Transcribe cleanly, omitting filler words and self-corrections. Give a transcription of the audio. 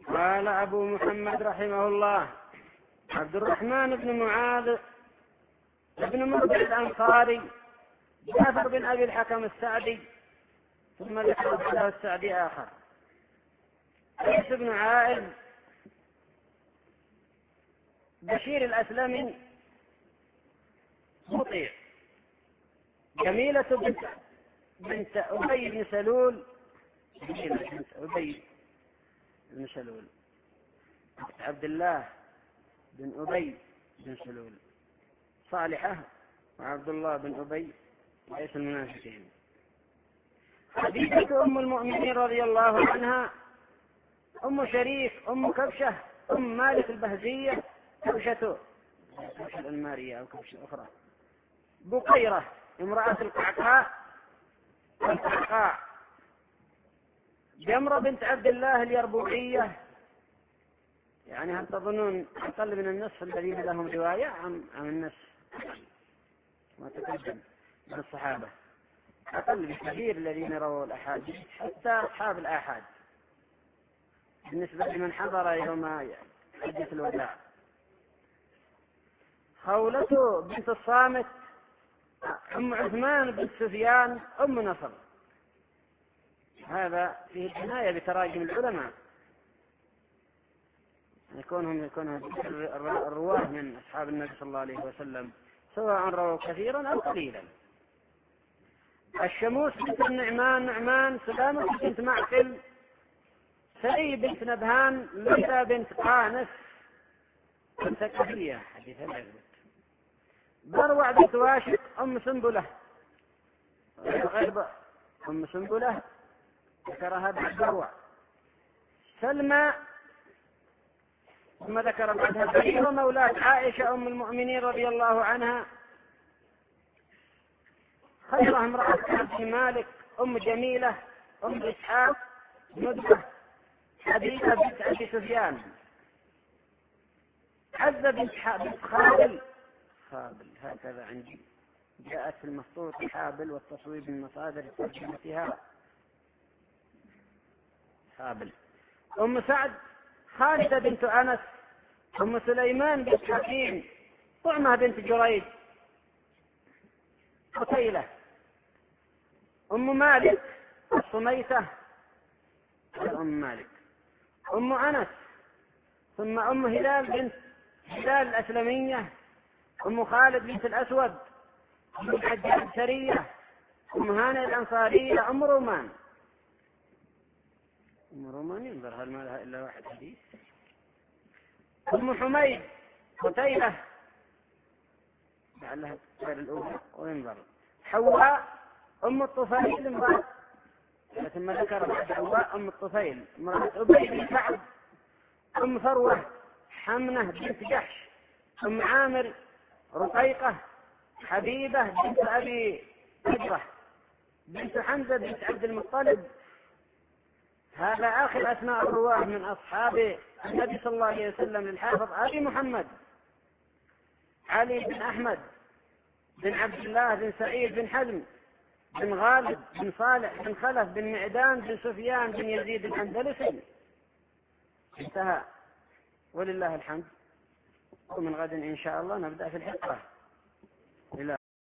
قال أبو محمد رحمه الله: عبد الرحمن بن معاذ بن مربع الأنصاري، جعفر بن أبي الحكم السعدي، ثم ذكر له السعدي آخر، قيس بن عائذ، بشير الأسلمي، مطيع، جميلة بنت أبي بن سلول، جميلة بنت أبي بن سلول، عبد الله بن أبي بن سلول، صالحة وعبد الله بن أبي رئيس المنافقين. خديجة أم المؤمنين رضي الله عنها، أم شريك، أم كبشة، أم مالك البهزية، كبشة الأنمارية أو كبشة أخرى، بقيرة امرأة القعقاع، جمرة بنت عبد الله اليربوعية. يعني هل تظنون أقل من النصف الذين لهم رواية عن النصف؟ ما تقدم من الصحابة أقل بكثير الذين رووا الأحاديث، حتى أصحاب الآحاد بالنسبة لمن حضر يوم حجة الوداع. خولة بنت الصامت، أم عثمان بن سفيان، أم نصر. هذا فيه العناية بتراجم العلماء، يكون الرواه من أصحاب النبي صلى الله عليه وسلم، سواء رووا كثيرا أو قليلا. الشموس بنت النعمان، نعمان، سلامة بنت معقل، سعي بنت نبهان، ليلى بنت قانس الثقفية، حديث العزبة. بروع بنت واشق، أم سنبلة، أم سنبلة ذكرها بعد بروع. سلمى، ثم ذكر بعدها بريرة مولاة عائشة أم المؤمنين رضي الله عنها، خيرة امرأة كعب بن مالك، أم جميلة، أم إسحاق، ندبة، حبيبة بنت أبي سفيان، عزة بنت خابل، هكذا عندي جاءت في المخطوط حابل، والتصويب من مصادر ترجمتها حابل. أم سعد، خالدة بنت أنس، أم سليمان بنت حكيم، طعمة بنت جريج، قتيلة، أم مالك الصميتة، أم مالك، أم أنس، ثم أم هلال بنت هلال الأسلمية، أم خالد بنت الأسود، أم الحجاج السرية، أم هانئ الأنصارية، أم رومان. أم رومان ينظر هل ما لها إلا واحد حديث. أم حميد، قتيلة، لعلها غير الأولى وينظر. حواء، أم الطفيل، امرأة، ثم ذكر بعد حواء أم الطفيل امرأة أبي بن كعب، أم فروة، حمنة بنت جحش، أم عامر، رقيقة، حبيبة بنت أبي هجرة، بنت حمزة بنت عبد المطلب. هذا آخر أسماء الرواه من أصحاب النبي صلى الله عليه وسلم للحافظ أبي محمد علي بن أحمد بن عبد الله بن سعيد بن حزم بن غالب بن صالح بن خلف بن معدان بن سفيان بن يزيد الأندلسي. انتهى، ولله الحمد. ومن غد إن شاء الله نبدأ في الحقة.